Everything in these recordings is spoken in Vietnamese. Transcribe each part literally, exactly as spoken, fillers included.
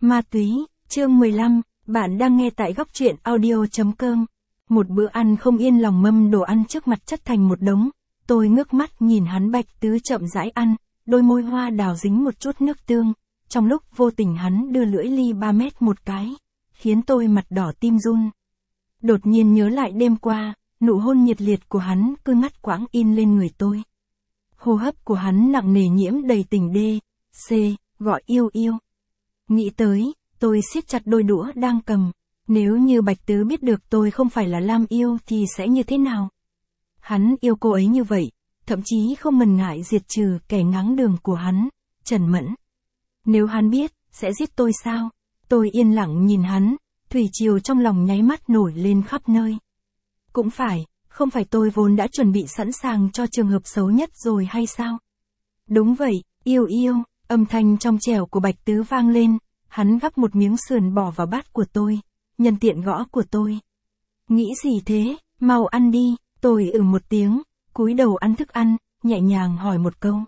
Ma túy, chương mười lăm, bạn đang nghe tại góc truyện audio chấm com. Một bữa ăn không yên lòng mâm đồ ăn trước mặt chất thành một đống, tôi ngước mắt nhìn hắn Bạch Tứ chậm rãi ăn, đôi môi hoa đào dính một chút nước tương, trong lúc vô tình hắn đưa lưỡi ly ba mét một cái, khiến tôi mặt đỏ tim run. Đột nhiên nhớ lại đêm qua, nụ hôn nhiệt liệt của hắn cứ ngắt quãng in lên người tôi. Hô hấp của hắn nặng nề nhiễm đầy tình đê, c, gọi yêu yêu. Nghĩ tới, tôi siết chặt đôi đũa đang cầm, nếu như Bạch Tứ biết được tôi không phải là Lam Yêu thì sẽ như thế nào? Hắn yêu cô ấy như vậy, thậm chí không ngần ngại diệt trừ kẻ ngáng đường của hắn, Trần Mẫn. Nếu hắn biết, sẽ giết tôi sao? Tôi yên lặng nhìn hắn, thủy triều trong lòng nháy mắt nổi lên khắp nơi. Cũng phải, không phải tôi vốn đã chuẩn bị sẵn sàng cho trường hợp xấu nhất rồi hay sao? Đúng vậy, yêu yêu, âm thanh trong trẻo của Bạch Tứ vang lên, hắn gắp một miếng sườn bỏ vào bát của tôi, nhân tiện gõ của tôi. Nghĩ gì thế, mau ăn đi, tôi ừ một tiếng, cúi đầu ăn thức ăn, nhẹ nhàng hỏi một câu.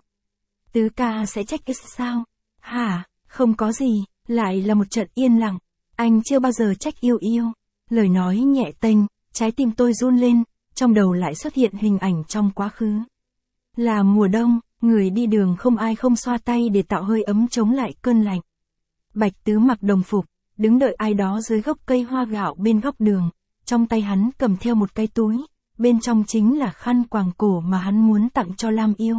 Tứ ca sẽ trách cái sao? Hả, không có gì, lại là một trận yên lặng, anh chưa bao giờ trách yêu yêu. Lời nói nhẹ tênh, trái tim tôi run lên, trong đầu lại xuất hiện hình ảnh trong quá khứ. Là mùa đông, người đi đường không ai không xoa tay để tạo hơi ấm chống lại cơn lạnh. Bạch Tứ mặc đồng phục, đứng đợi ai đó dưới gốc cây hoa gạo bên góc đường, trong tay hắn cầm theo một cái túi, bên trong chính là khăn quàng cổ mà hắn muốn tặng cho Lam Yêu.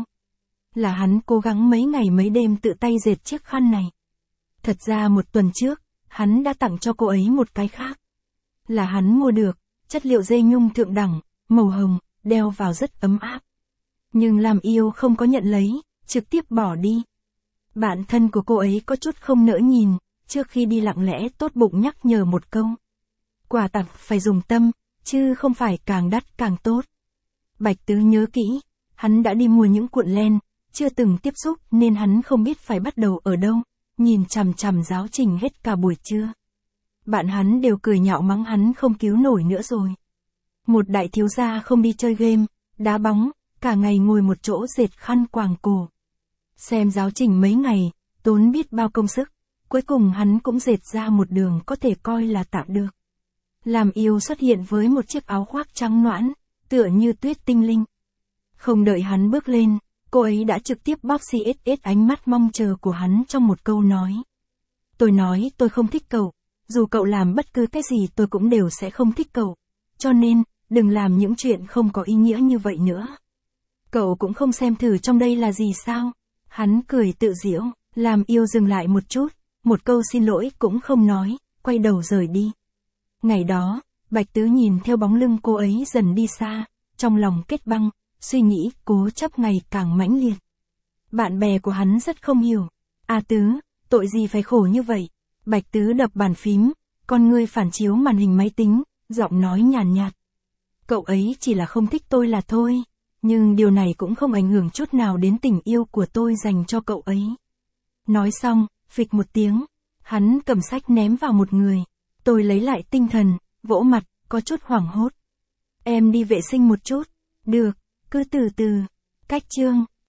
Là hắn cố gắng mấy ngày mấy đêm tự tay dệt chiếc khăn này. Thật ra một tuần trước, hắn đã tặng cho cô ấy một cái khác. Là hắn mua được, chất liệu dây nhung thượng đẳng, màu hồng, đeo vào rất ấm áp. Nhưng Lam Yêu không có nhận lấy, trực tiếp bỏ đi. Bạn thân của cô ấy có chút không nỡ nhìn, trước khi đi lặng lẽ tốt bụng nhắc nhở một câu. Quà tặng phải dùng tâm, chứ không phải càng đắt càng tốt. Bạch Tứ nhớ kỹ, hắn đã đi mua những cuộn len, chưa từng tiếp xúc nên hắn không biết phải bắt đầu ở đâu, nhìn chằm chằm giáo trình hết cả buổi trưa. Bạn hắn đều cười nhạo mắng hắn không cứu nổi nữa rồi. Một đại thiếu gia không đi chơi game, đá bóng, cả ngày ngồi một chỗ dệt khăn quàng cổ. Xem giáo trình mấy ngày, tốn biết bao công sức, cuối cùng hắn cũng dệt ra một đường có thể coi là tạm được. Lam Yêu xuất hiện với một chiếc áo khoác trắng nõn, tựa như tuyết tinh linh. Không đợi hắn bước lên, cô ấy đã trực tiếp bóp xì ét ét ánh mắt mong chờ của hắn trong một câu nói. Tôi nói tôi không thích cậu, dù cậu làm bất cứ cái gì tôi cũng đều sẽ không thích cậu, cho nên, đừng làm những chuyện không có ý nghĩa như vậy nữa. Cậu cũng không xem thử trong đây là gì sao? Hắn cười tự giễu, Lam Yêu dừng lại một chút, một câu xin lỗi cũng không nói, quay đầu rời đi. Ngày đó, Bạch Tứ nhìn theo bóng lưng cô ấy dần đi xa, trong lòng kết băng, suy nghĩ cố chấp ngày càng mãnh liệt. Bạn bè của hắn rất không hiểu. À Tứ, tội gì phải khổ như vậy? Bạch Tứ đập bàn phím, con ngươi phản chiếu màn hình máy tính, giọng nói nhàn nhạt. Cậu ấy chỉ là không thích tôi là thôi, nhưng điều này cũng không ảnh hưởng chút nào đến tình yêu của tôi dành cho cậu ấy. Nói xong, phịch một tiếng, hắn cầm sách ném vào một người. Tôi lấy lại tinh thần, vỗ mặt, có chút hoảng hốt. Em đi vệ sinh một chút. Được, cứ từ từ. Cách chương.